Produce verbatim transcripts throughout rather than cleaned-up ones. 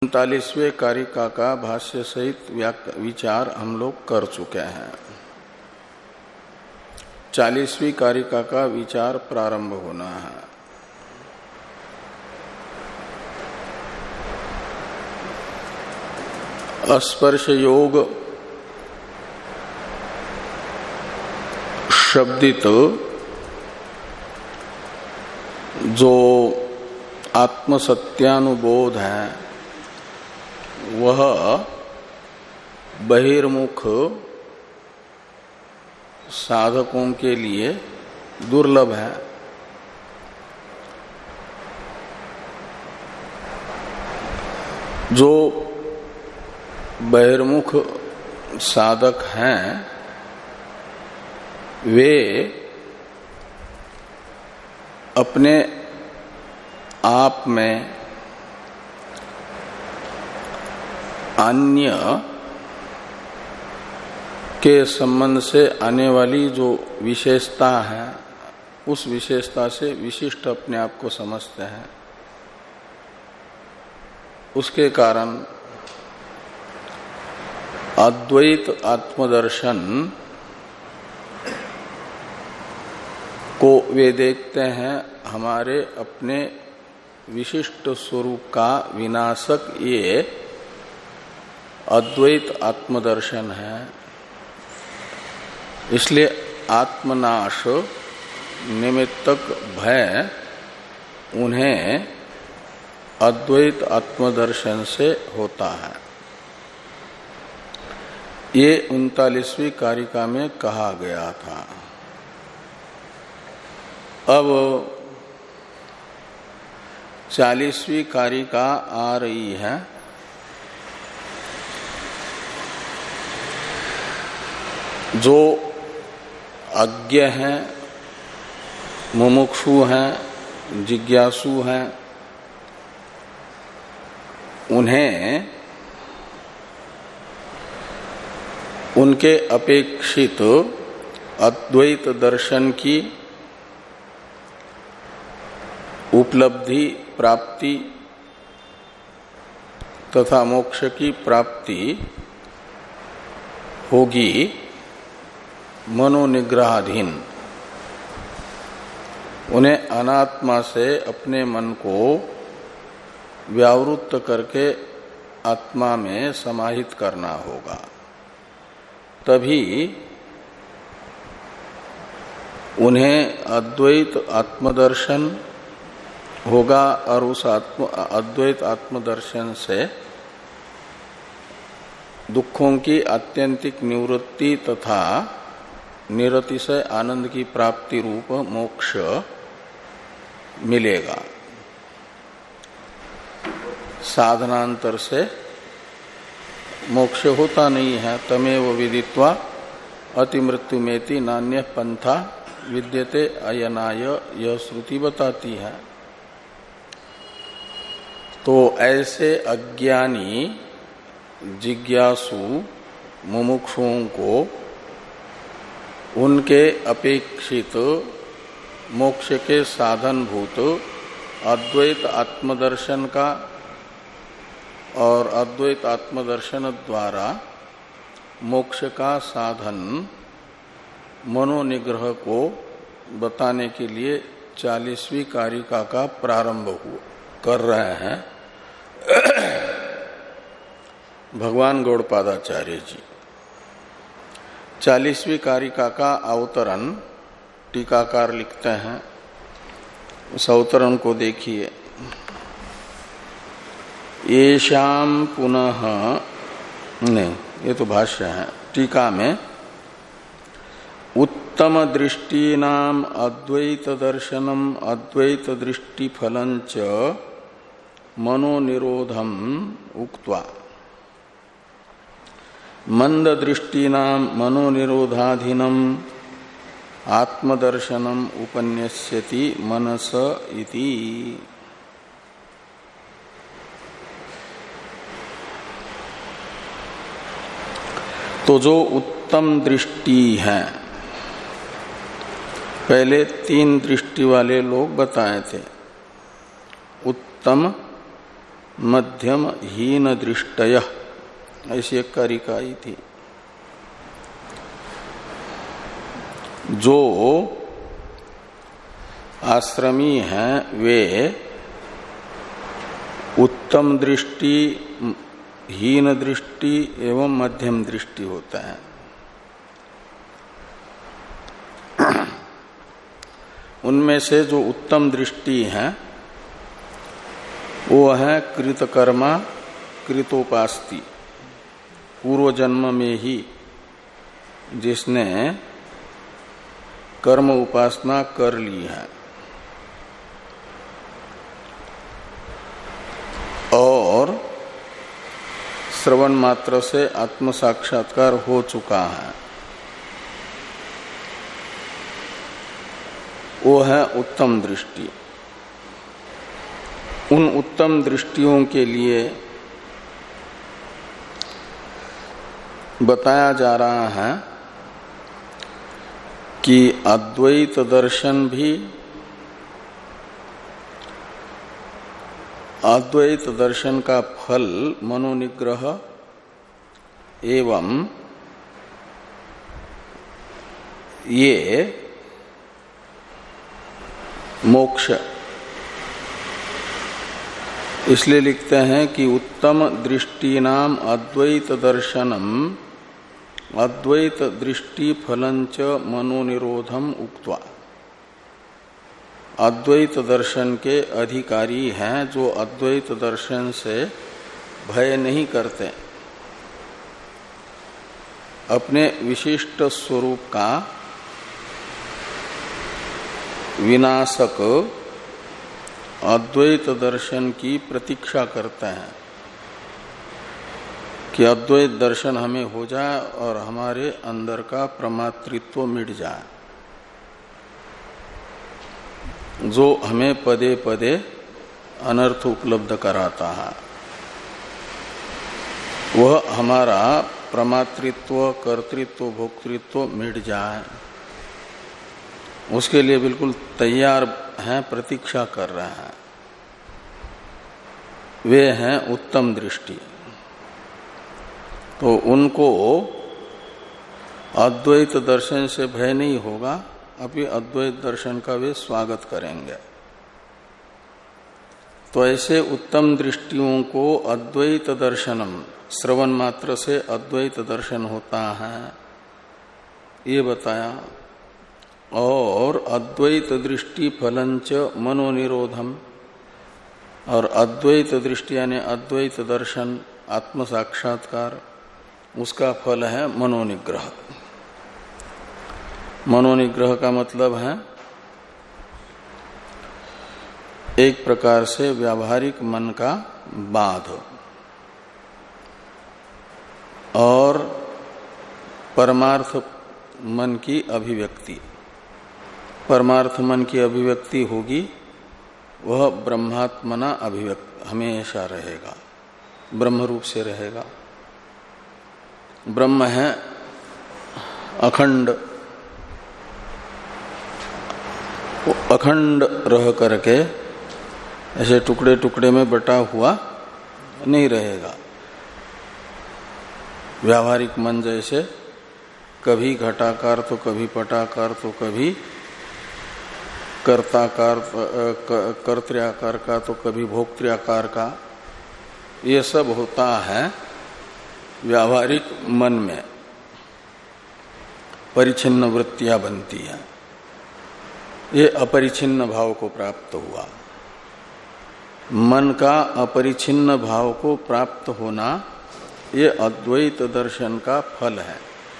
उनतालीसवें कारिका का भाष्य सहित विचार हम लोग कर चुके हैं। चालीसवीं कारिका का विचार प्रारंभ होना है। स्पर्श योग शब्दित जो आत्मसत्यानुबोध है वह बहिर्मुख साधकों के लिए दुर्लभ है। जो बहिर्मुख साधक हैं वे अपने आप में अन्य के संबंध से आने वाली जो विशेषता है उस विशेषता से विशिष्ट अपने आप को समझते हैं। उसके कारण अद्वैत आत्मदर्शन को वे देखते हैं हमारे अपने विशिष्ट स्वरूप का विनाशक ये अद्वैत आत्मदर्शन है। इसलिए आत्मनाश निमित्तक भय उन्हें अद्वैत आत्मदर्शन से होता है। ये उनतालीसवीं कारिका में कहा गया था। अब चालीसवीं कारिका आ रही है। जो अज्ञ हैं, मुमुक्षु हैं, जिज्ञासु हैं, उन्हें उनके अपेक्षित अद्वैत दर्शन की उपलब्धि प्राप्ति तथा मोक्ष की प्राप्ति होगी मनोनिग्रहाधीन। उन्हें अनात्मा से अपने मन को व्यावृत्त करके आत्मा में समाहित करना होगा, तभी उन्हें अद्वैत आत्मदर्शन होगा और उस आत्म अद्वैत आत्मदर्शन से दुखों की आत्यंतिक निवृत्ति तथा निरतिशय आनंद की प्राप्ति रूप मोक्ष मिलेगा। साधनांतर से मोक्ष होता नहीं है। तमेव विदित्वा अतिमृत्युमेति नान्य पंथा विद्यते अयनाय यह श्रुति बताती है। तो ऐसे अज्ञानी जिज्ञासु मुमुक्षुओं को उनके अपेक्षित मोक्ष के साधनभूत अद्वैत आत्मदर्शन का और अद्वैत आत्मदर्शन द्वारा मोक्ष का साधन मनोनिग्रह को बताने के लिए चालीसवीं कारिका का प्रारंभ हुआ कर रहे हैं भगवान गौड़पादाचार्य जी। चालीसवीं कारिका का अवतरण टीकाकार लिखते हैं। उस अवतरण को देखिए। येषाम पुनः नहीं, ये तो भाष्य है। टीका में उत्तम दृष्टीनाम अद्वैत दर्शनम अद्वैत दृष्टि फलंच मनोनिरोधम उक्त्वा मंद दृष्टीनाम मनोनिरोधाधीनम आत्मदर्शनम उपन्यस्यति मनस इति। तो जो उत्तम दृष्टि है, पहले तीन दृष्टि वाले लोग बताए थे। उत्तम मध्यम हीन दृष्टय, ऐसी एक कारिका आई थी। जो आश्रमी हैं वे उत्तम दृष्टि, हीन दृष्टि एवं मध्यम दृष्टि होता है। उनमें से जो उत्तम दृष्टि है वो है कृतकर्मा कृतोपास्ति, पूर्व जन्म में ही जिसने कर्म उपासना कर ली है और श्रवण मात्र से आत्म साक्षात्कार हो चुका है, वो है उत्तम दृष्टि। उन उत्तम दृष्टियों के लिए बताया जा रहा है कि अद्वैत दर्शन भी, अद्वैत दर्शन का फल मनोनिग्रह एवं ये मोक्ष। इसलिए लिखते हैं कि उत्तम दृष्टि नाम अद्वैत दर्शनम अद्वैत दृष्टि फलंच मनोनिरोधम उक्त्वा। अद्वैत दर्शन के अधिकारी हैं जो अद्वैत दर्शन से भय नहीं करते, अपने विशिष्ट स्वरूप का विनाशक अद्वैत दर्शन की प्रतीक्षा करते हैं कि अद्वैत दर्शन हमें हो जाए और हमारे अंदर का प्रमातृत्व मिट जाए, जो हमें पदे पदे अनर्थ उपलब्ध कराता है। वह हमारा प्रमातृत्व, कर्तृत्व, भोक्तृत्व मिट जाए, उसके लिए बिल्कुल तैयार हैं, प्रतीक्षा कर रहे हैं। वे हैं उत्तम दृष्टि। तो उनको अद्वैत दर्शन से भय नहीं होगा, अभी अद्वैत दर्शन का वे स्वागत करेंगे। तो ऐसे उत्तम दृष्टियों को अद्वैत दर्शनम, श्रवण मात्र से अद्वैत दर्शन होता है, ये बताया। और अद्वैत दृष्टि फलंच मनोनिरोधम, और अद्वैत दृष्टि यानी अद्वैत दर्शन, आत्म साक्षात्कार, उसका फल है मनोनिग्रह। मनोनिग्रह का मतलब है एक प्रकार से व्यावहारिक मन का बाध और परमार्थ मन की अभिव्यक्ति। परमार्थ मन की अभिव्यक्ति होगी वह ब्रह्मात्मना अभिव्यक्ति हमेशा रहेगा, ब्रह्म रूप से रहेगा। ब्रह्म है अखंड, अखंड रह करके ऐसे टुकड़े टुकड़े में बटा हुआ नहीं रहेगा। व्यावहारिक मन जैसे कभी घटाकार तो कभी पटाकार तो कभी कर्ताकार, कर्त्र्याकार का तो कभी भोक्त्र्याकार का, ये सब होता है व्यावहारिक मन में, परिच्छिन्न वृत्तियां बनती हैं। ये अपरिच्छिन्न भाव को प्राप्त हुआ। मन का अपरिच्छिन्न भाव को प्राप्त होना ये अद्वैत दर्शन का फल है।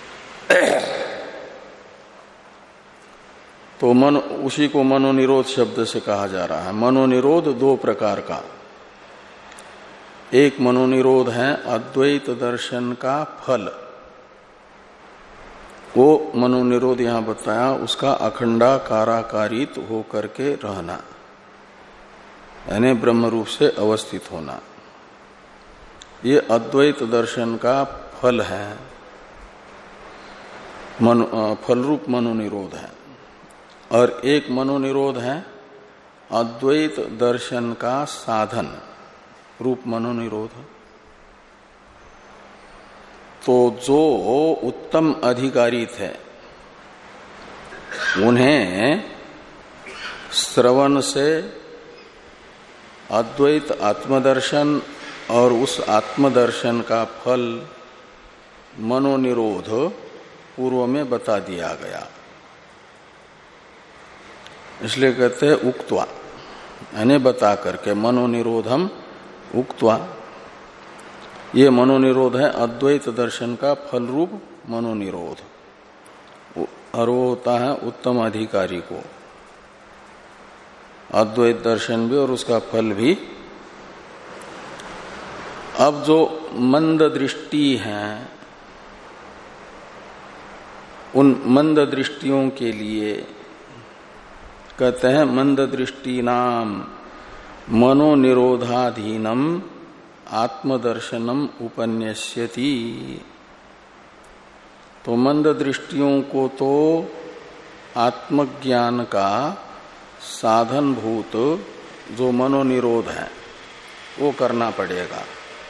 तो मन, उसी को मनोनिरोध शब्द से कहा जा रहा है। मनोनिरोध दो प्रकार का, एक मनोनिरोध है अद्वैत दर्शन का फल, वो मनोनिरोध यहां बताया, उसका अखंडाकाराकारित हो करके रहना, यानी ब्रह्म रूप से अवस्थित होना, ये अद्वैत दर्शन का फल है, मन, फल रूप मनोनिरोध है। और एक मनोनिरोध है अद्वैत दर्शन का साधन, रूप मनोनिरोध। तो जो उत्तम अधिकारी थे उन्हें श्रवण से अद्वैत आत्मदर्शन और उस आत्मदर्शन का फल मनोनिरोध पूर्व में बता दिया गया। इसलिए कहते हैं उक्त्वा, यानी बता करके, मनोनिरोधम उक्त्वा। ये मनोनिरोध है अद्वैत दर्शन का फल रूप मनोनिरोध, और वो होता है उत्तम अधिकारी को, अद्वैत दर्शन भी और उसका फल भी। अब जो मंद दृष्टि हैं, उन मंद दृष्टियों के लिए कहते हैं मंद दृष्टि नाम मनोनिरोधाधीनम आत्मदर्शनम उपन्यस्यति। तो मंद दृष्टियों को तो आत्मज्ञान का साधनभूत जो मनोनिरोध है वो करना पड़ेगा।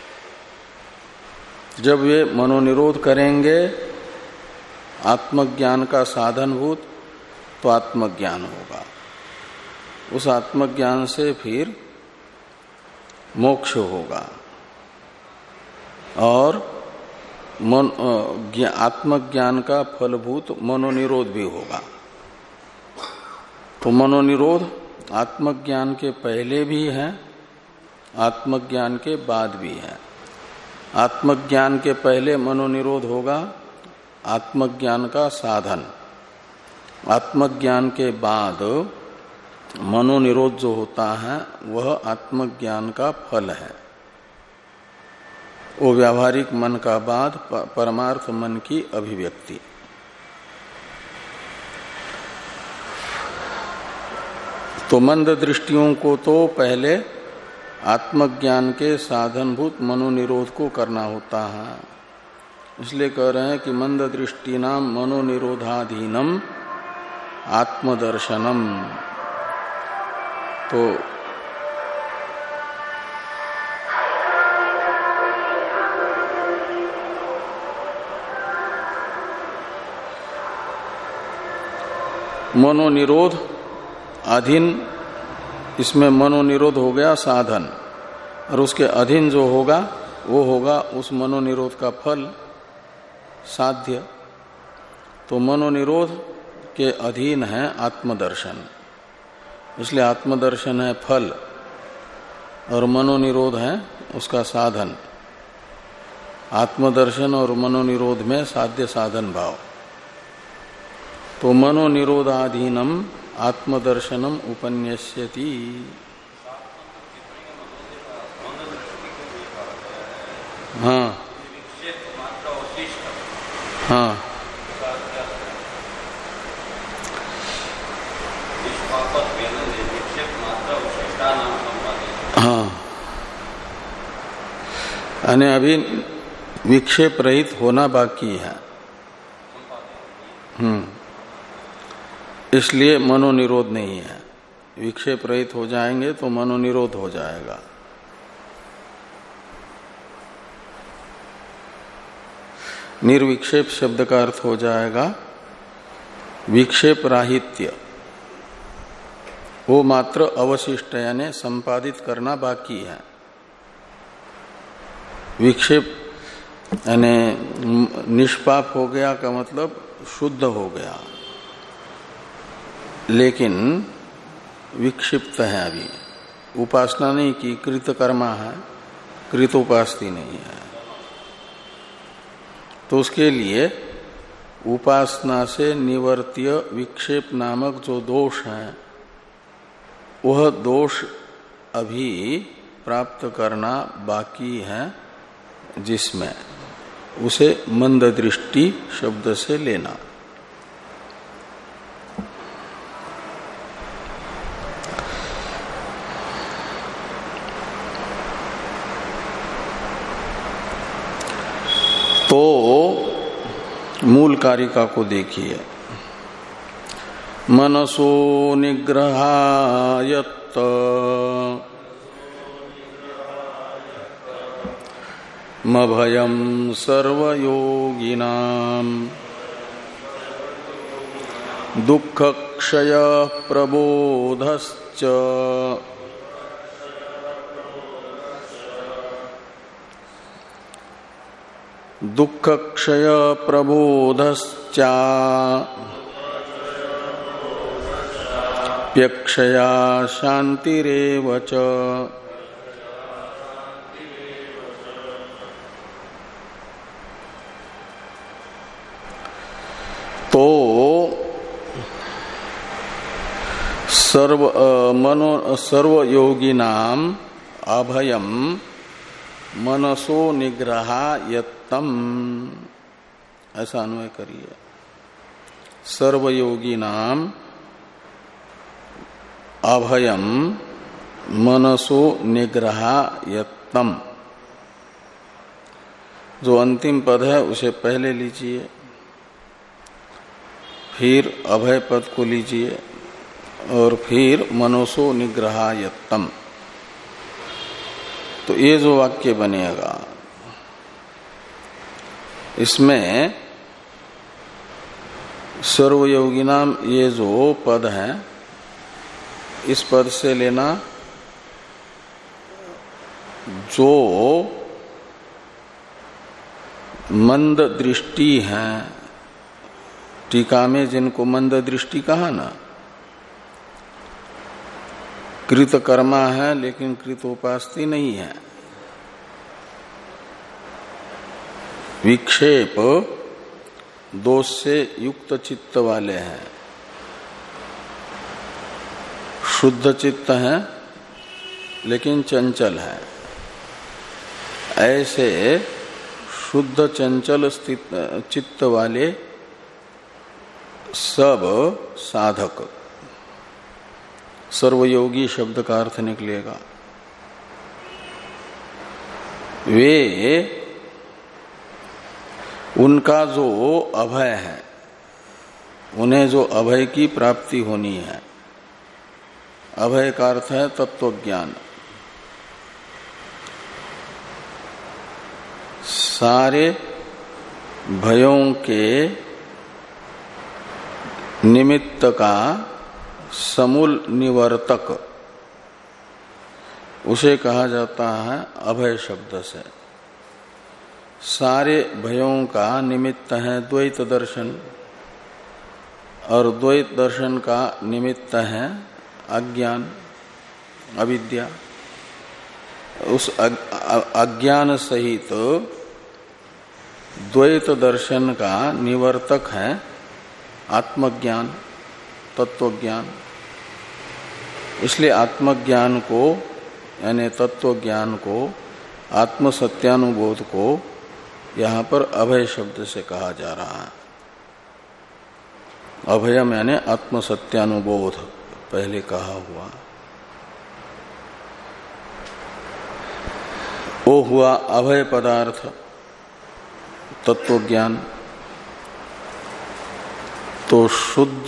जब वे मनोनिरोध करेंगे आत्मज्ञान का साधनभूत, तो आत्मज्ञान होगा। उस आत्मज्ञान से फिर मोक्ष होगा और मन आत्मज्ञान का फलभूत मनोनिरोध भी होगा। तो मनोनिरोध आत्मज्ञान के पहले भी है, आत्मज्ञान के बाद भी है। आत्मज्ञान के पहले मनोनिरोध होगा आत्मज्ञान का साधन, आत्मज्ञान के बाद मनोनिरोध जो होता है वह आत्मज्ञान का फल है। वो व्यावहारिक मन का बाद परमार्थ मन की अभिव्यक्ति। तो मंद दृष्टियों को तो पहले आत्मज्ञान के साधनभूत मनोनिरोध को करना होता है। इसलिए कह रहे हैं कि मंद दृष्टि नाम मनोनिरोधाधीनम आत्मदर्शनम। तो मनोनिरोध अधीन, इसमें मनोनिरोध हो गया साधन, और उसके अधीन जो होगा वो होगा उस मनोनिरोध का फल साध्य। तो मनोनिरोध के अधीन है आत्मदर्शन, इसलिए आत्मदर्शन है फल और मनोनिरोध है उसका साधन। आत्मदर्शन और मनोनिरोध में साध्य साधन भाव। तो मनोनिरोधाधीनम आत्मदर्शनम उपन्यस्यति। हाँ हाँ हाँ, यानी अभी विक्षेप रहित होना बाकी है। हम्म इसलिए मनोनिरोध नहीं है। विक्षेप रहित हो जाएंगे तो मनोनिरोध हो जाएगा। निर्विक्षेप शब्द का अर्थ हो जाएगा विक्षेप राहित्य। वो मात्र अवशिष्ट यानी संपादित करना बाकी है। विक्षेप यानी निष्पाप हो गया का मतलब शुद्ध हो गया, लेकिन विक्षिप्त है। अभी उपासना नहीं की, कृतकर्मा है, कृतोपास्ति नहीं है। तो उसके लिए उपासना से निवर्त्य विक्षेप नामक जो दोष है वह दोष अभी प्राप्त करना बाकी है, जिसमें उसे मंद दृष्टि शब्द से लेना। तो मूल कारिका को देखिए। मनसो निग्रहायत्त मभयं सर्वयोगिनां दुःखक्षय प्रबोधश्च दुःखक्षय प्रबोधश्चा प्यक्षया शान्तिरेव च। तो सर्व मनो सर्वयोगिनाम अभयम मनसो निग्रहायत्तम, ऐसा अन्वय करिए। सर्वयोगिनाम अभयम मनसो निग्रहायत्तम, जो अंतिम पद है उसे पहले लीजिए, फिर अभय पद को लीजिए और फिर मनसो निग्रहायत्तम। तो ये जो वाक्य बनेगा इसमें सर्वयोगिनाम ये जो पद है इस पद से लेना जो मंद दृष्टि है, टीका में जिनको मंद दृष्टि कहा ना, कृतकर्मा है लेकिन कृतोपास्ति नहीं है, विक्षेप दोष से युक्त चित्त वाले हैं, शुद्ध चित्त है लेकिन चंचल है, ऐसे शुद्ध चंचल स्थित चित्त वाले सब साधक, सर्वयोगी शब्द का अर्थ निकलेगा, वे उनका जो अभय है, उन्हें जो अभय की प्राप्ति होनी है, अभय का अर्थ है तत्वज्ञान, सारे भयों के निमित्त का समूल निवर्तक उसे कहा जाता है अभय शब्द से। सारे भयों का निमित्त है द्वैत दर्शन, और द्वैत दर्शन का निमित्त है अज्ञान अविद्या। उस अज्ञान सहित द्वैत दर्शन का निवर्तक है आत्मज्ञान तत्वज्ञान। इसलिए आत्मज्ञान को यानी तत्वज्ञान को, आत्म सत्यानुबोध को यहाँ पर अभय शब्द से कहा जा रहा है। अभयम यानी आत्म सत्यानुबोध पहले कहा हुआ, वो हुआ अभय पदार्थ तत्वज्ञान। तो शुद्ध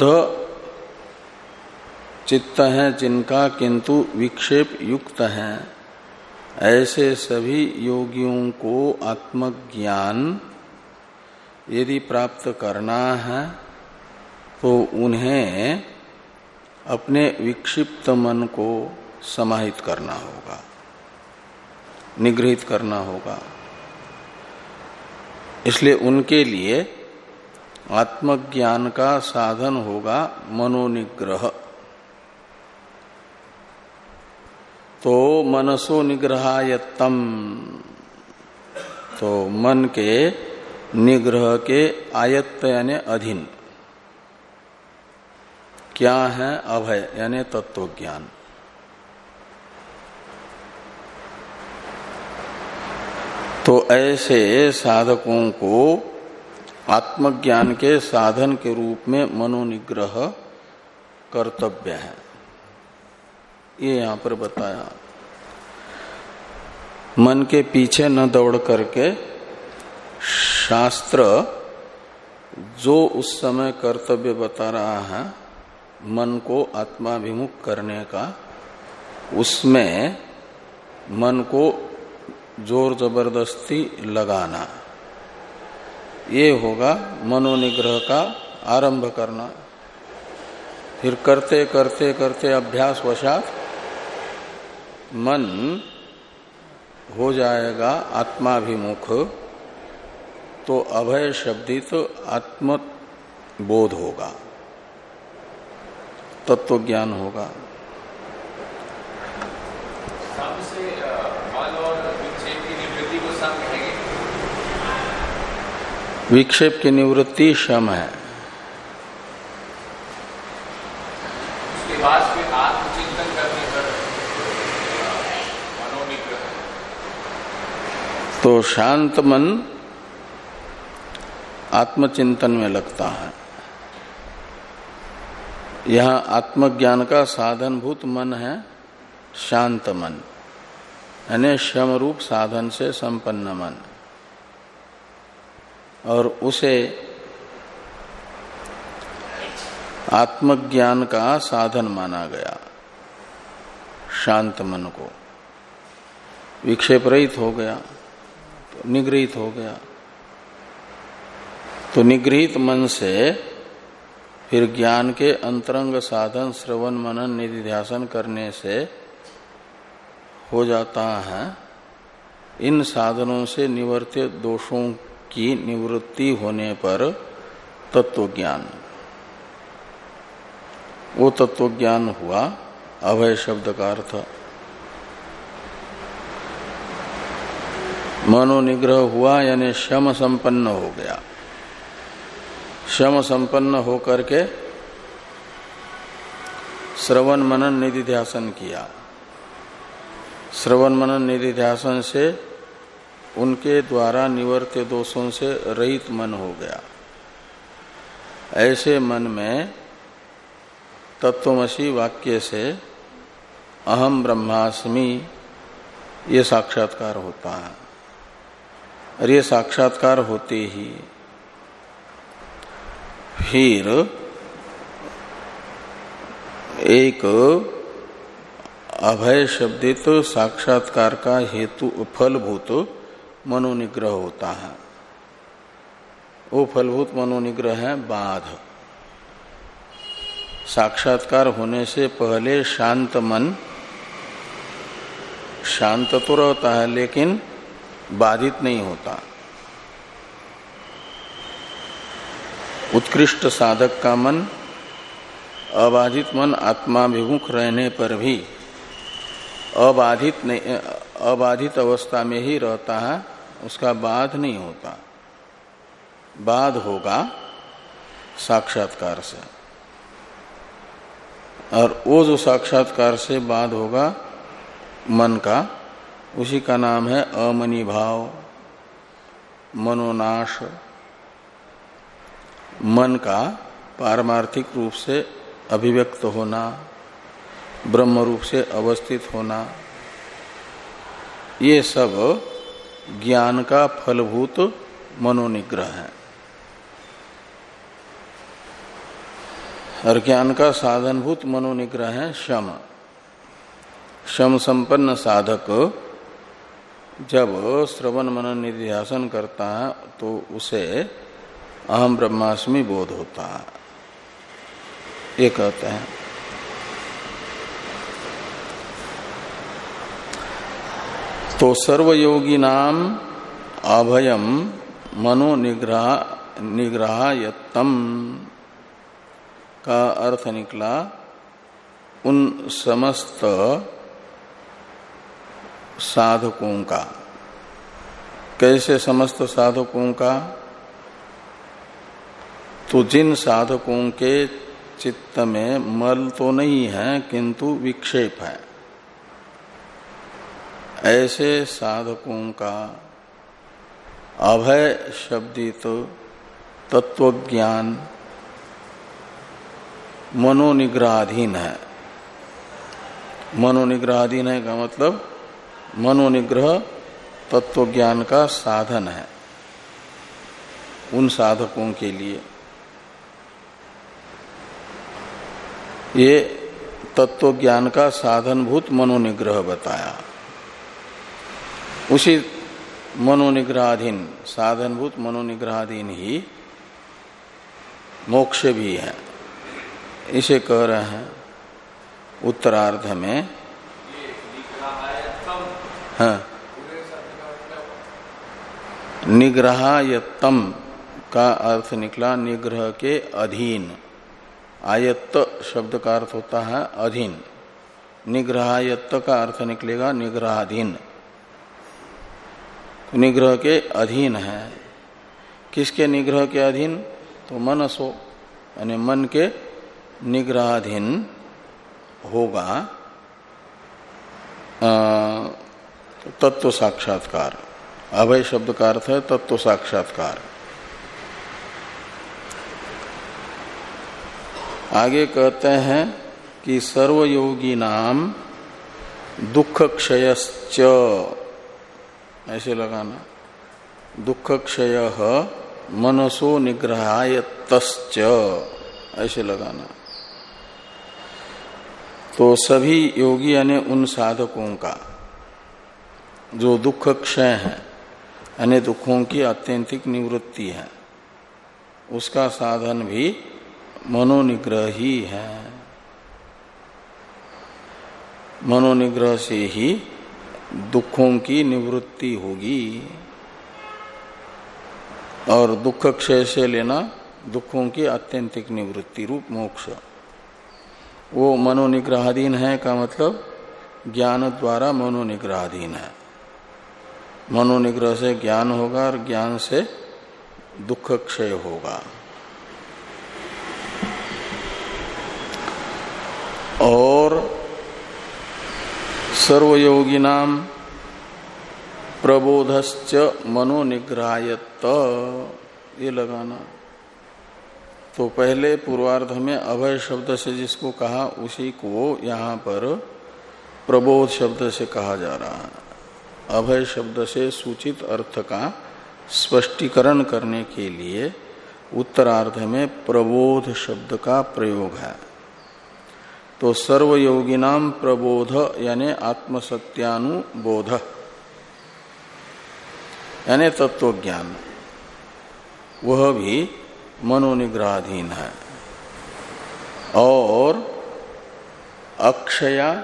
चित्त है जिनका किंतु विक्षेप युक्त है, ऐसे सभी योगियों को आत्मज्ञान यदि प्राप्त करना है तो उन्हें अपने विक्षिप्त मन को समाहित करना होगा, निगृहित करना होगा। इसलिए उनके लिए आत्मज्ञान का साधन होगा मनोनिग्रह। तो मनसो निग्रहायत्तम, तो मन के निग्रह के आयत्त यानी अधीन क्या है? अभय यानी तत्वज्ञान। तो ऐसे साधकों को आत्मज्ञान के साधन के रूप में मनोनिग्रह कर्तव्य है, ये यहां पर बताया। मन के पीछे न दौड़ करके शास्त्र जो उस समय कर्तव्य बता रहा है मन को आत्माभिमुख करने का, उसमें मन को जोर जबरदस्ती लगाना, ये होगा मनोनिग्रह का आरंभ करना। फिर करते करते करते अभ्यास वशात मन हो जाएगा आत्माभिमुख, तो अभय शब्दित तो आत्म बोध होगा, तत्व ज्ञान होगा। से मल और विक्षेप की निवृत्ति को सम कहेंगे। विक्षेप की निवृत्ति शम है। उसके बाद फिर आत्मचिंतन करने पर मनोनिग्रह, तो शांत मन आत्मचिंतन में लगता है। यहां आत्मज्ञान का साधनभूत मन है शांत मन, यानी शम रूप साधन से संपन्न मन, और उसे आत्मज्ञान का साधन माना गया। शांत मन को विक्षेप रहित हो गया तो निगृहित हो गया। तो निगृहित मन से फिर ज्ञान के अंतरंग साधन श्रवण मनन निधिध्यासन करने से हो जाता है इन साधनों से निवर्त्य दोषों की निवृत्ति होने पर तत्व ज्ञान। वो तत्व ज्ञान हुआ अभय शब्द का अर्थ। मनोनिग्रह हुआ यानी शम संपन्न हो गया। शम संपन्न होकर के श्रवण मनन निधिध्यासन किया। श्रवण मनन निधिध्यासन से उनके द्वारा निवर्त्य दोषों से रहित मन हो गया। ऐसे मन में तत्वमसि वाक्य से अहम ब्रह्मास्मि ये साक्षात्कार होता है। और ये साक्षात्कार होते ही फिर एक अभय शब्दित साक्षात्कार का हेतु फलभूत मनोनिग्रह होता है। वो फलभूत मनोनिग्रह है बाध। साक्षात्कार होने से पहले शांत मन शांत तो रहता है लेकिन बाधित नहीं होता। उत्कृष्ट साधक का मन अबाधित मन आत्माभिमुख रहने पर भी अबाधित नहीं अबाधित अवस्था में ही रहता है, उसका बाध नहीं होता। बाध होगा साक्षात्कार से, और वो जो साक्षात्कार से बाध होगा मन का, उसी का नाम है अमनि भाव, मनोनाश। मन का पारमार्थिक रूप से अभिव्यक्त होना, ब्रह्म रूप से अवस्थित होना, ये सब ज्ञान का फलभूत मनोनिग्रह है। और ज्ञान का साधनभूत मनोनिग्रह है शम। शम संपन्न साधक जब श्रवण मनन निधिध्यासन करता है तो उसे अहम ब्रह्मास्मि बोध होता है, ये कहते हैं। तो सर्वयोगी नाम अभयम मनो निग्रह निग्रहायत्तम का अर्थ निकला उन समस्त साधकों का। कैसे समस्त साधकों का? तो जिन साधकों के चित्त में मल तो नहीं है किंतु विक्षेप है, ऐसे साधकों का अभय शब्दित तत्वज्ञान मनोनिग्रहाधीन है। मनोनिग्रहाधीन है का मतलब मनोनिग्रह तत्वज्ञान का साधन है उन साधकों के लिए। ये तत्वज्ञान का साधनभूत मनोनिग्रह बताया। उसी मनोनिग्रहाधीन, साधनभूत मनोनिग्रहाधीन ही मोक्ष भी है। इसे कह रहे हैं उत्तरार्ध में। हाँ, निग्रहायत्तम का अर्थ निकला निग्रह के अधीन। आयत्त शब्द का अर्थ होता है अधीन, निग्रहायत्त का अर्थ निकलेगा निग्रहाधीन। निग्रह के अधीन है। किसके निग्रह के अधीन? तो मनसो, यानी मन के निग्रहाधीन होगा तत्व साक्षात्कार। अभय शब्द का अर्थ है तत्व साक्षात्कार। आगे कहते हैं कि सर्वयोगी नाम दुख क्षयश्च, ऐसे लगाना, दुख क्षय मनसो निग्रहायत्तश्च, ऐसे लगाना। तो सभी योगी यानी उन साधकों का जो दुख क्षय है यानी दुखों की आत्यंतिक निवृत्ति है, उसका साधन भी मनोनिग्रह ही है। मनोनिग्रह से ही दुखों की निवृत्ति होगी। और दुख क्षय से लेना दुखों की आत्यंतिक निवृत्ति रूप मोक्ष। वो मनोनिग्रहाधीन है का मतलब ज्ञान द्वारा मनोनिग्रहाधीन है। मनोनिग्रह से ज्ञान होगा और ज्ञान से दुख क्षय होगा। और सर्वयोगिनाम प्रबोधश्च मनोनिग्रहायत्त, ये लगाना। तो पहले पूर्वार्ध में अभय शब्द से जिसको कहा उसी को यहाँ पर प्रबोध शब्द से कहा जा रहा है। अभय शब्द से सूचित अर्थ का स्पष्टीकरण करने के लिए उत्तरार्ध में प्रबोध शब्द का प्रयोग है। तो सर्वयोगिनाम प्रबोध यानी आत्मसत्यानुबोध यानी तत्वज्ञान, वह भी मनोनिग्रहाधीन है। और अक्षया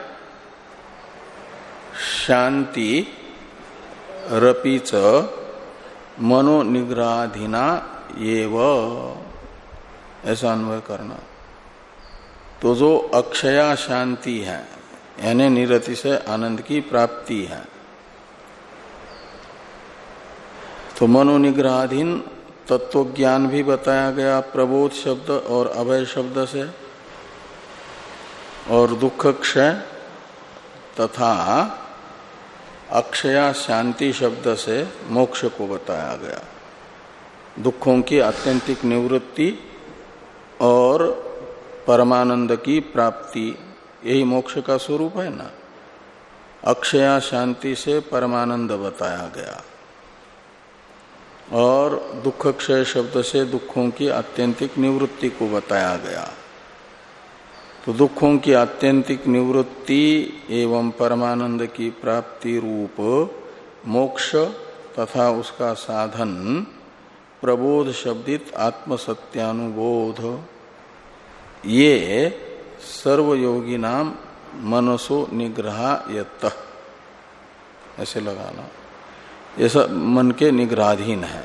शांति रपिच मनोनिग्रहाधीना एव, ऐसा अन्वय करना। तो जो अक्षया शांति है यानी निरति से आनंद की प्राप्ति है, तो मनोनिग्रहाधीन तत्वज्ञान भी बताया गया प्रबोध शब्द और अभय शब्द से, और दुख क्षय तथा अक्षया शांति शब्द से मोक्ष को बताया गया। दुखों की आत्यंतिक निवृत्ति और परमानंद की प्राप्ति, यही मोक्ष का स्वरूप है ना। अक्षया शांति से परमानंद बताया गया और दुख क्षय शब्द से दुखों की आत्यंतिक निवृत्ति को बताया गया। तो दुखों की आत्यंतिक निवृत्ति एवं परमानंद की प्राप्ति रूप मोक्ष तथा उसका साधन प्रबोध शब्दित आत्मसत्यानुबोध, ये सर्वयोगी नाम मनसो निग्रहायत्त, ऐसे लगाना। ये सब मन के निग्रहाधीन है।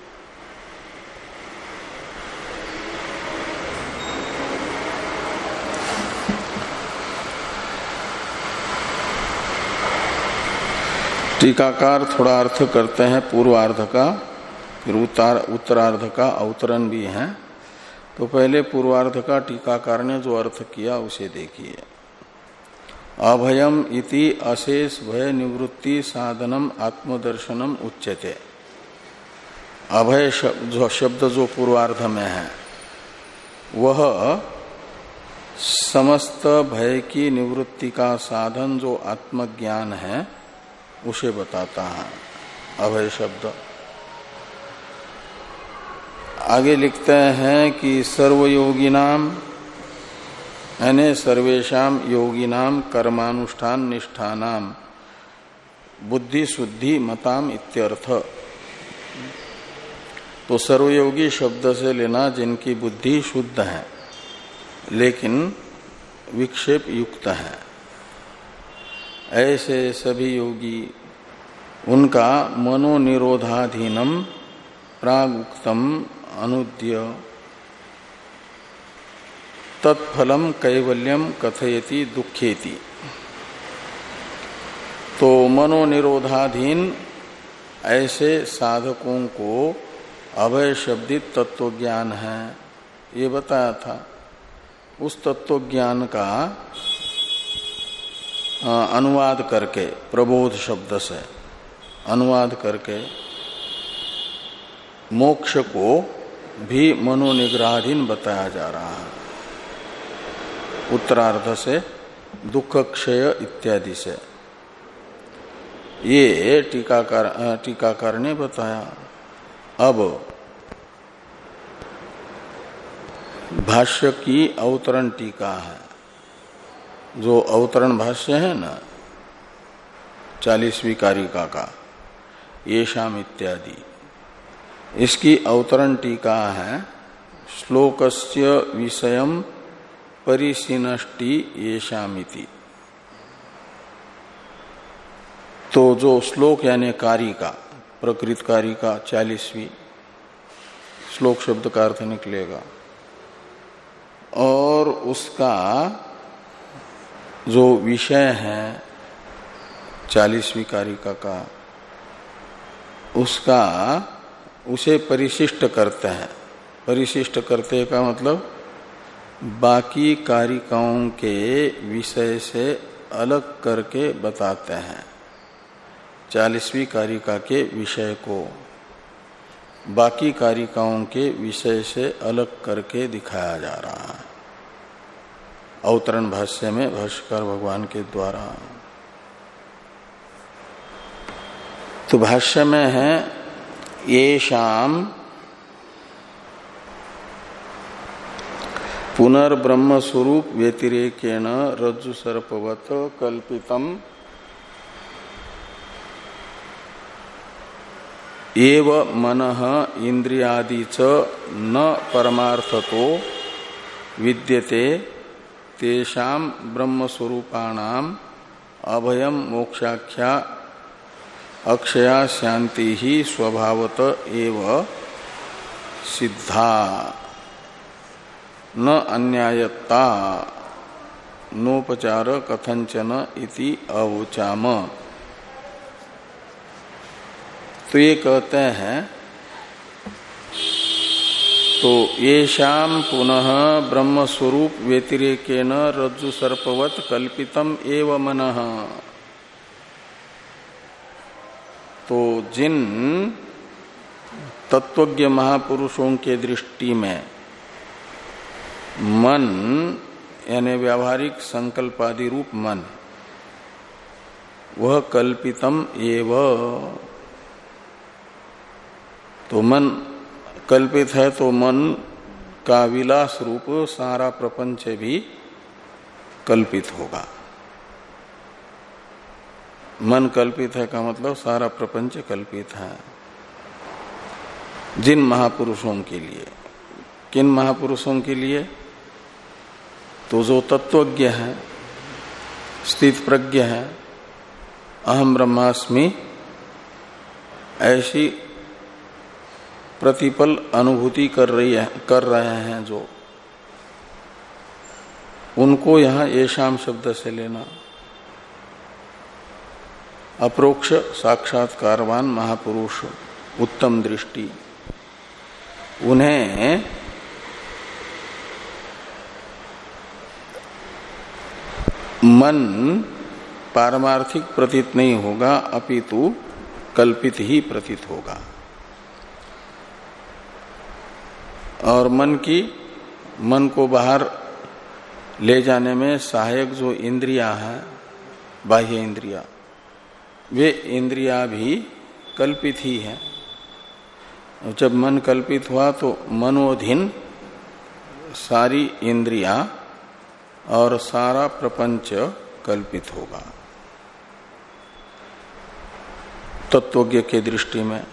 टीकाकार थोड़ा अर्थ करते हैं पूर्वार्ध का, फिर उत्तर उत्तरार्ध का अवतरण भी है। तो पहले पूर्वार्ध का टीकाकार ने जो अर्थ किया उसे देखिए। अभयम इति अशेष भय निवृत्ति साधनम आत्मदर्शनम उच्यते। अभय शब्द जो, शब्द जो पूर्वार्ध में है वह समस्त भय की निवृत्ति का साधन जो आत्मज्ञान है उसे बताता है अभय शब्द। आगे लिखते हैं कि सर्वयोगिनाम यानी सर्वेशम योगिनाम कर्मानुष्ठान निष्ठानाम बुद्धि शुद्धि मताम इत्यर्थ। तो सर्वयोगी शब्द से लेना जिनकी बुद्धि शुद्ध है लेकिन विक्षेप युक्त है, ऐसे सभी योगी उनका मनोनिरोधाधीनम प्रागुक्तम अनुद्य तत्फलम कैवल्यम कथयति दुखेति। तो मनोनिरोधाधीन ऐसे साधकों को अभय शब्दित तत्वज्ञान है ये बताया था। उस तत्वज्ञान का अनुवाद करके प्रबोध शब्द से अनुवाद करके मोक्ष को भी मनोनिग्रहाधीन बताया जा रहा है, उत्तरार्ध से दुख क्षय इत्यादि से। ये टीकाकार टीकाकार ने बताया। अब भाष्य की अवतरण टीका है, जो अवतरण भाष्य है ना चालीसवीं कारिका का येषाम इत्यादि, इसकी अवतरण टीका है श्लोकस्य विषयम परिसिनष्टि येषामिति। तो जो श्लोक यानी कारिका प्रकृत कारिका चालीसवीं, श्लोक शब्द का अर्थ निकलेगा, और उसका जो विषय है चालीसवीं कारिका का, उसका उसे परिशिष्ट करते हैं। परिशिष्ट करते का मतलब बाकी कारिकाओं के विषय से अलग करके बताते हैं। चालीसवीं कारिका के विषय को बाकी कारिकाओं के विषय से अलग करके दिखाया जा रहा है अवतरण भाष्य में भाष्यकार भगवान के द्वारा। तो भाष्य में है येषाम पुनर्ब्रह्म स्वरूप व्यतिरेकेण रज्जु सर्पवत कल्पितम एव मनः इंद्रियादि च न परमार्थतो विद्यते तेषां ब्रह्म स्वरूपाणाम अभयम मोक्षाख्या अक्षया शांति ही स्वभावत एव सिद्धा न अन्यायत्ता नोपचार कथंचन इति अवोचाम। तो ये कहते हैं तो येषाम पुनः ब्रह्म स्वरूप व्यतिरेकेन रज्जु सर्पवत कल्पितम एव मनः। तो जिन तत्वज्ञ महापुरुषों के दृष्टि में मन यानी व्यावहारिक संकल्पादि रूप मन वह कल्पितम एव, तो मन कल्पित है तो मन का विलास रूप सारा प्रपंच भी कल्पित होगा। मन कल्पित है का मतलब सारा प्रपंच कल्पित है। जिन महापुरुषों के लिए, किन महापुरुषों के लिए? तो जो तत्वज्ञ है, स्थित प्रज्ञ है, अहम ब्रह्मास्मि ऐसी प्रतिपल अनुभूति कर रही है कर रहे हैं जो, उनको यहां येषाम शब्द से लेना। अप्रोक्ष साक्षात्कारवान महापुरुष उत्तम दृष्टि, उन्हें मन पारमार्थिक प्रतीत नहीं होगा अपितु कल्पित ही प्रतीत होगा। और मन की मन को बाहर ले जाने में सहायक जो इंद्रियां हैं, बाह्य इंद्रियां, वे इंद्रियां भी कल्पित ही हैं। जब मन कल्पित हुआ तो मनोधीन सारी इंद्रियां और सारा प्रपंच कल्पित होगा। तत्वज्ञ के दृष्टि में।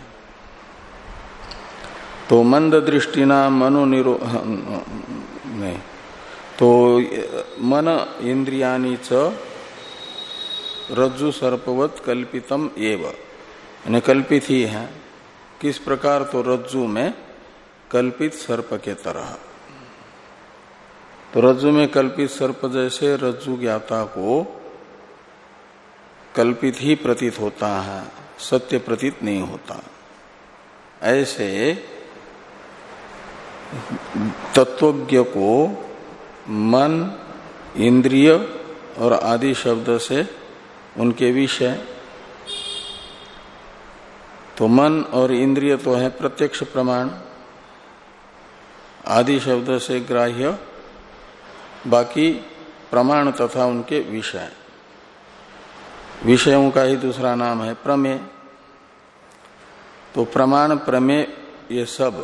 तो मंद दृष्टिना मनोनिरो नहीं तो मन इंद्रियानी च रज्जु सर्पवत कल्पितम एव, यानी कल्पित ही है। किस प्रकार? तो रज्जु में कल्पित सर्प के तरह। तो रज्जु में कल्पित सर्प जैसे रज्जु ज्ञाता को कल्पित ही प्रतीत होता है, सत्य प्रतीत नहीं होता, ऐसे तत्वज्ञ को मन, इंद्रिय और आदि शब्द से उनके विषय, तो मन और इंद्रिय तो है प्रत्यक्ष प्रमाण, आदि शब्द से ग्राह्य, बाकी प्रमाण तथा उनके विषय। विषयों का ही दूसरा नाम है प्रमेय। तो प्रमाण प्रमेय ये सब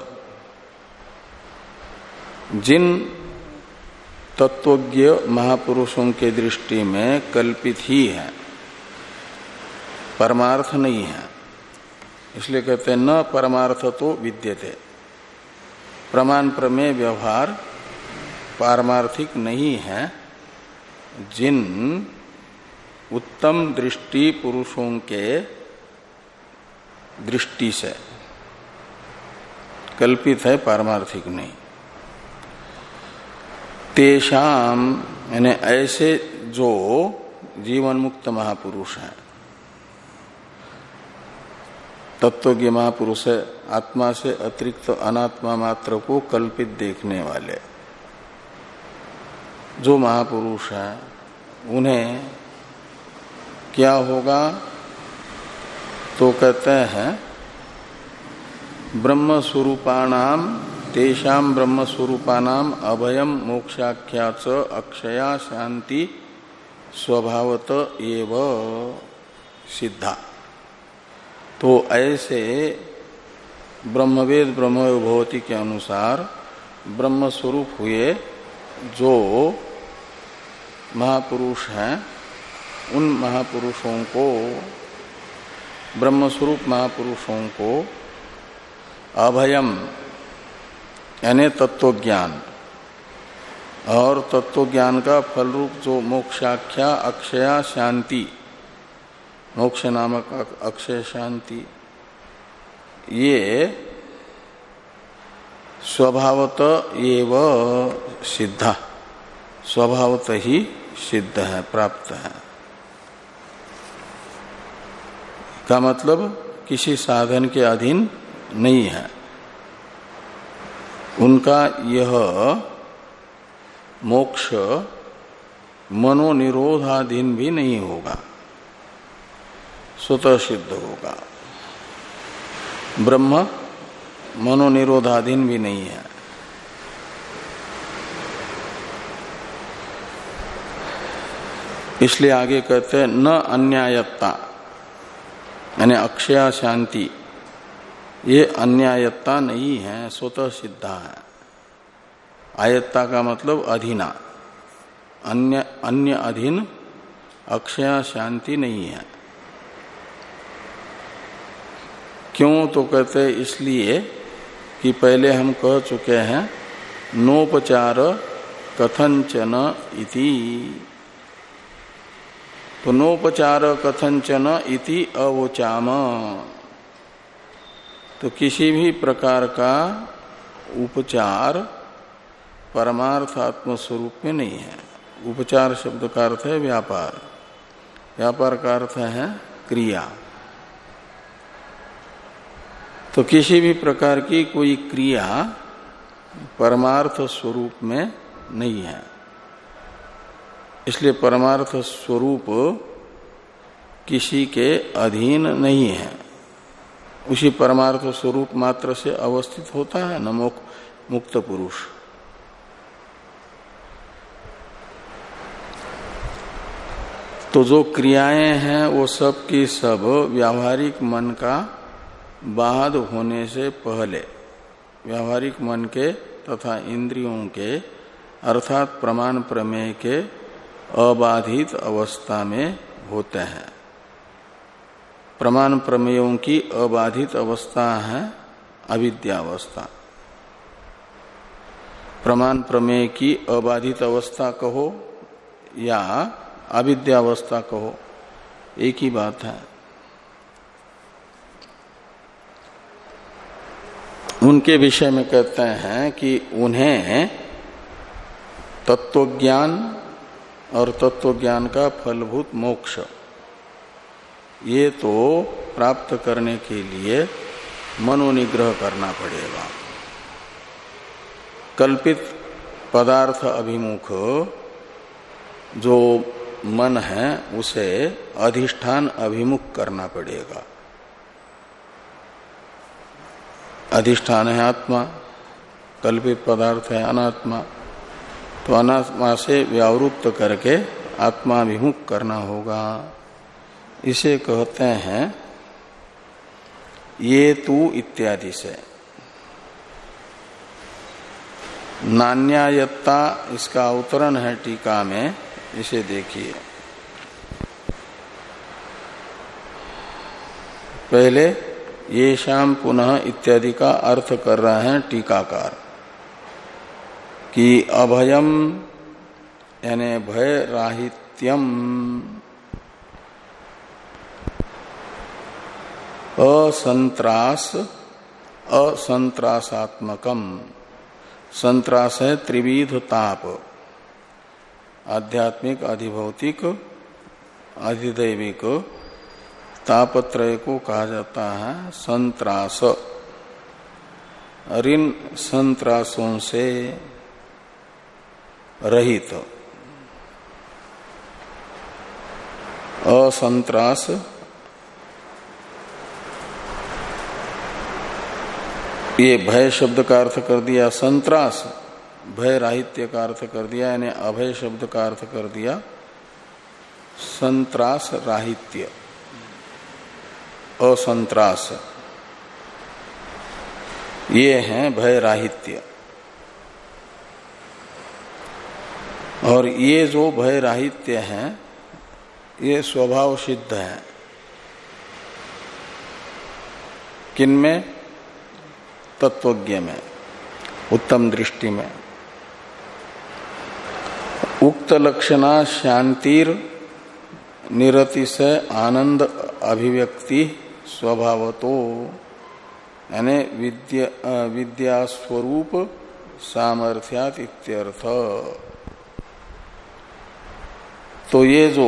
जिन तत्वज्ञ महापुरुषों के दृष्टि में कल्पित ही है, परमार्थ नहीं है, इसलिए कहते हैं न परमार्थ तो विद्यते। प्रमाण प्रमेय व्यवहार पारमार्थिक नहीं है। जिन उत्तम दृष्टि पुरुषों के दृष्टि से कल्पित है, पारमार्थिक नहीं। तेषाम यानी ऐसे जो जीवन मुक्त महापुरुष हैं, तत्वज्ञ महापुरुष है, आत्मा से अतिरिक्त अनात्मा मात्र को कल्पित देखने वाले जो महापुरुष हैं, उन्हें क्या होगा? तो कहते हैं ब्रह्म स्वरूपाणाम तेषाम ब्रह्म स्वरूपानाम अभयम मोक्षाख्या च अक्षया शांति स्वभावत एव सिद्धा। तो ऐसे ब्रह्मवेद ब्रह्मभवती के अनुसार ब्रह्म स्वरूप हुए जो महापुरुष हैं, उन महापुरुषों को, ब्रह्मस्वरूप महापुरुषों को अभयम यानी तत्वज्ञान और तत्वज्ञान का फल रूप जो मोक्षाख्या अक्षया शांति, मोक्ष नामक अक्षय शांति, ये स्वभावत एव सिद्धा, स्वभावत ही सिद्ध है, प्राप्त है। का मतलब किसी साधन के अधीन नहीं है। उनका यह मोक्ष मनोनिरोधाधीन भी नहीं होगा, स्वतः सिद्ध होगा। ब्रह्म मनोनिरोधाधीन भी नहीं है। इसलिए आगे कहते हैं न अन्यायत्ता यानी अक्षया शांति, ये अन्यायत्ता नहीं है, स्वतः सिद्धा है। आयत्ता का मतलब अधीना, अन्य अन्य अधीन अक्षया शांति नहीं है। क्यों? तो कहते इसलिए कि पहले हम कह चुके हैं नोपचार कथंचन इति। तो नोपचार कथंचन इति अवोचाम, तो किसी भी प्रकार का उपचार परमार्थ आत्म स्वरूप में नहीं है। उपचार शब्द का अर्थ है व्यापार, व्यापार का अर्थ है क्रिया। तो किसी भी प्रकार की कोई क्रिया परमार्थ स्वरूप में नहीं है। इसलिए परमार्थ स्वरूप किसी के अधीन नहीं है। उसी परमार्थ स्वरूप मात्र से अवस्थित होता है न मुक्त पुरुष। तो जो क्रियाएं हैं वो सब की सब व्यावहारिक मन का बाध होने से पहले, व्यावहारिक मन के तथा इंद्रियों के अर्थात प्रमाण प्रमेय के अबाधित अवस्था में होते हैं। प्रमाण प्रमेयों की अबाधित अवस्था है अविद्यावस्था। प्रमाण प्रमेय की अबाधित अवस्था कहो या अविद्यावस्था कहो, एक ही बात है। उनके विषय में कहते हैं कि उन्हें तत्वज्ञान और तत्वज्ञान का फलभूत मोक्ष ये तो प्राप्त करने के लिए मनोनिग्रह करना पड़ेगा। कल्पित पदार्थ अभिमुख जो मन है उसे अधिष्ठान अभिमुख करना पड़ेगा। अधिष्ठान है आत्मा, कल्पित पदार्थ है अनात्मा, तो अनात्मा से व्यावृत्त करके आत्माभिमुख करना होगा। इसे कहते हैं ये तू इत्यादि से। नान्यायत्ता इसका अवतरण है टीका में, इसे देखिए। पहले ये शाम पुनः इत्यादि का अर्थ कर रहे हैं टीकाकार कि अभयम यानी भय राहित्यम असंत्रास असंत्रासात्मकम। संत्रास है त्रिविध ताप, आध्यात्मिक, अधिभौतिक, अधिदैविक तापत्रय को कहा जाता है संत्रास। और इन संत्रासों से रहित असंत्रास ये भय शब्द का अर्थ कर दिया संत्रास, भय राहित्य का अर्थ कर दिया, यानी अभय शब्द का अर्थ कर दिया संत्रास राहित्य, असंत्रास, ये है भय राहित्य। और ये जो भय राहित्य है ये स्वभाव सिद्ध है। किनमें? तत्वज्ञ में, उत्तम दृष्टि में। उक्त लक्षणा शांतिर निरति से आनंद अभिव्यक्ति स्वभावतो, यानी विद्या विद्या स्वरूप सामर्थ्यात इत्यर्थ। तो ये जो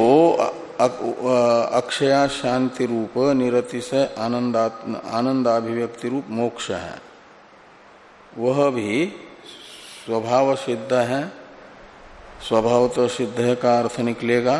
अक्षया शांति रूप निरति से आनंदाभिव्यक्ति रूप मोक्ष है वह भी स्वभाव सिद्ध है। स्वभाव तो सिद्ध है का अर्थ निकलेगा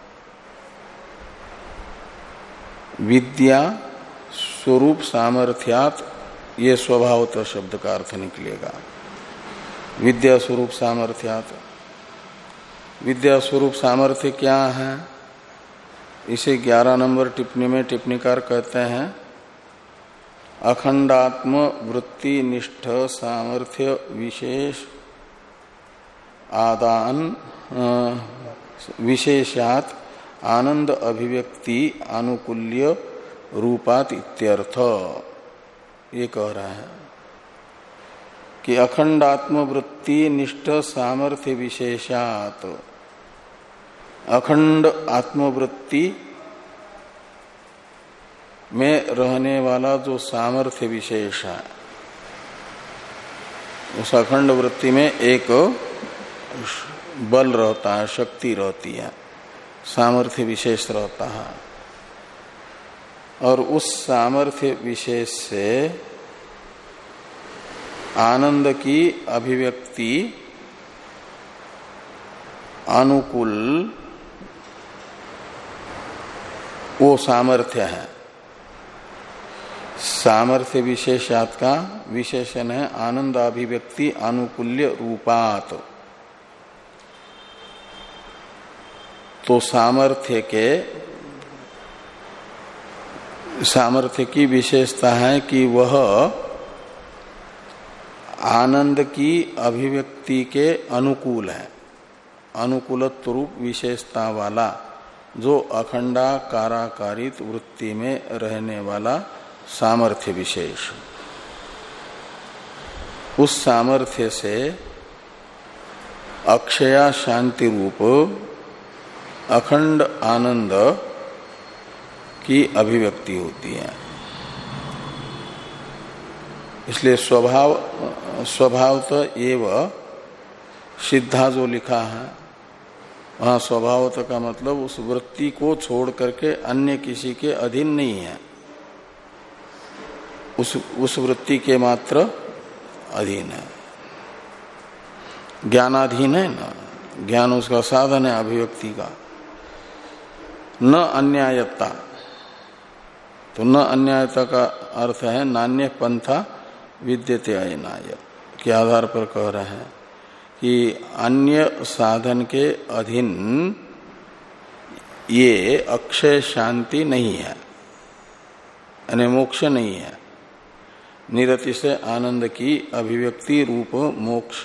विद्या स्वरूप सामर्थ्यात, ये स्वभावतः शब्द का अर्थ निकलेगा। विद्या स्वरूप सामर्थ्यात, विद्या स्वरूप सामर्थ्य क्या है? इसे ग्यारह नंबर टिप्पणी में टिप्पणीकार कहते हैं अखंडात्म वृत्ति निष्ठ सामर्थ्य विशेष आदान विशेषात आनंद अभिव्यक्ति आनुकूल्य रूपात इत्यर्थ। ये कह रहा है कि अखंडात्म वृत्ति निष्ठ सामर्थ्य विशेषात, अखंड आत्मवृत्ति में रहने वाला जो सामर्थ्य विशेष है उस अखंड वृत्ति में एक बल रहता है, शक्ति रहती है, सामर्थ्य विशेष रहता है। और उस सामर्थ्य विशेष से आनंद की अभिव्यक्ति अनुकूल वो सामर्थ्य है। सामर्थ्य विशेषात का विशेषण है आनंदाभिव्यक्ति आनुकूल्य रूपात। तो सामर्थ्य के सामर्थ्य की विशेषता है कि वह आनंद की अभिव्यक्ति के अनुकूल है, अनुकूलत्व रूप विशेषता वाला जो अखंडाकाराकारित वृत्ति में रहने वाला सामर्थ्य विशेष, उस सामर्थ्य से अक्षया शांति रूप अखंड आनंद की अभिव्यक्ति होती है। इसलिए स्वभाव स्वभावत एव सिद्धा जो लिखा है, वहां स्वभावत का मतलब उस वृत्ति को छोड़ करके अन्य किसी के अधीन नहीं है, उस उस वृत्ति के मात्र अधीन है। ज्ञानाधीन है ना, ज्ञान उसका साधन है अभिव्यक्ति का। न अन्यायता, तो न अन्यायता का अर्थ है नान्य पंथा विद्यते अयनाय के आधार पर कह रहे हैं कि अन्य साधन के अधीन ये अक्षय शांति नहीं है, यानी मोक्ष नहीं है। निरति से आनंद की अभिव्यक्ति रूप मोक्ष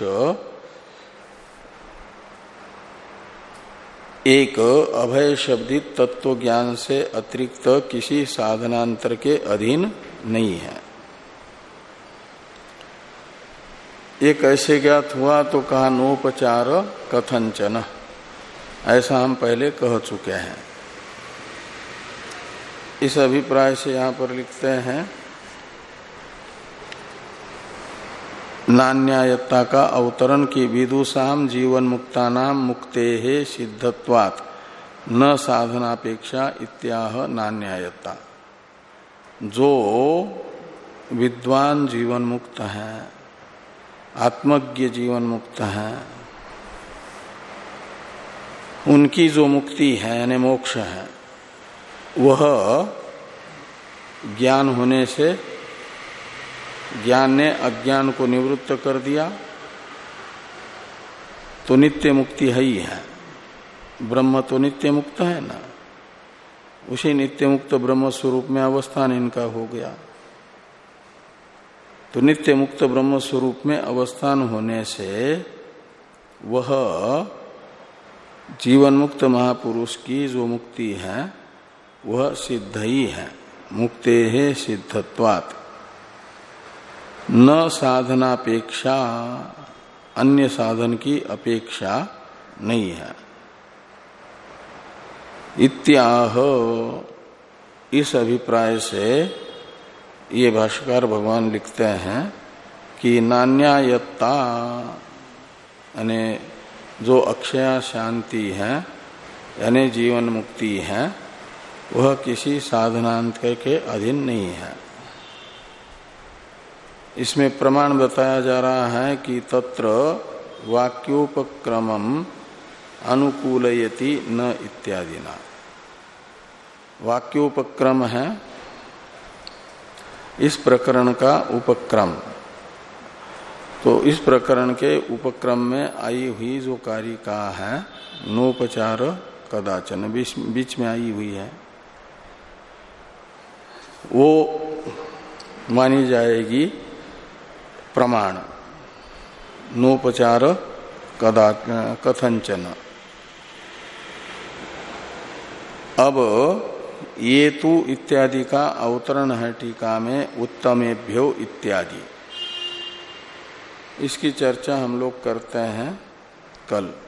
एक अभय शब्दित तत्व ज्ञान से अतिरिक्त किसी साधनांतर के अधीन नहीं है। ये कैसे ज्ञात हुआ, तो कहा नोपचार कथंचन, ऐसा हम पहले कह चुके हैं। इस अभिप्राय से यहां पर लिखते हैं नान्यायता का अवतरण की विदुषाम जीवन मुक्तानाम मुक्तेहे सिद्धत्वात् न साधनापेक्षा इत्याह नान्यायता। जो विद्वान जीवन मुक्त है, आत्मज्ञ जीवन मुक्त है, उनकी जो मुक्ति है यानी मोक्ष है, वह ज्ञान होने से, ज्ञान ने अज्ञान को निवृत्त कर दिया तो नित्य मुक्ति है ही है। ब्रह्म तो नित्य मुक्त है ना, उसी नित्य मुक्त ब्रह्म स्वरूप में अवस्थान इनका हो गया। तो नित्य मुक्त ब्रह्म स्वरूप में अवस्थान होने से वह जीवन मुक्त महापुरुष की जो मुक्ति है वह सिद्ध ही है। मुक्ते है सिद्धत्वात् न साधनापेक्षा, अन्य साधन की अपेक्षा नहीं है। इत्याह, इस अभिप्राय से ये भाष्यकार भगवान लिखते हैं कि नान्यायत्ता यानी जो अक्षया शांति है यानी जीवन मुक्ति है, वह किसी साधनांतर के अधीन नहीं है। इसमें प्रमाण बताया जा रहा है कि तत्र वाक्योपक्रमम अनुकूलयति न इत्यादि ना। वाक्योपक्रम है इस प्रकरण का उपक्रम। तो इस प्रकरण के उपक्रम में आई हुई जो कारिका है नोपचार कदाचन, बीच, बीच में आई हुई है, वो मानी जाएगी प्रमाण। नोपचार कदा कथंचन। अब ये तु इत्यादि का अवतरण है टीका में उत्तमेभ्यो इत्यादि। इसकी चर्चा हम लोग करते हैं कल।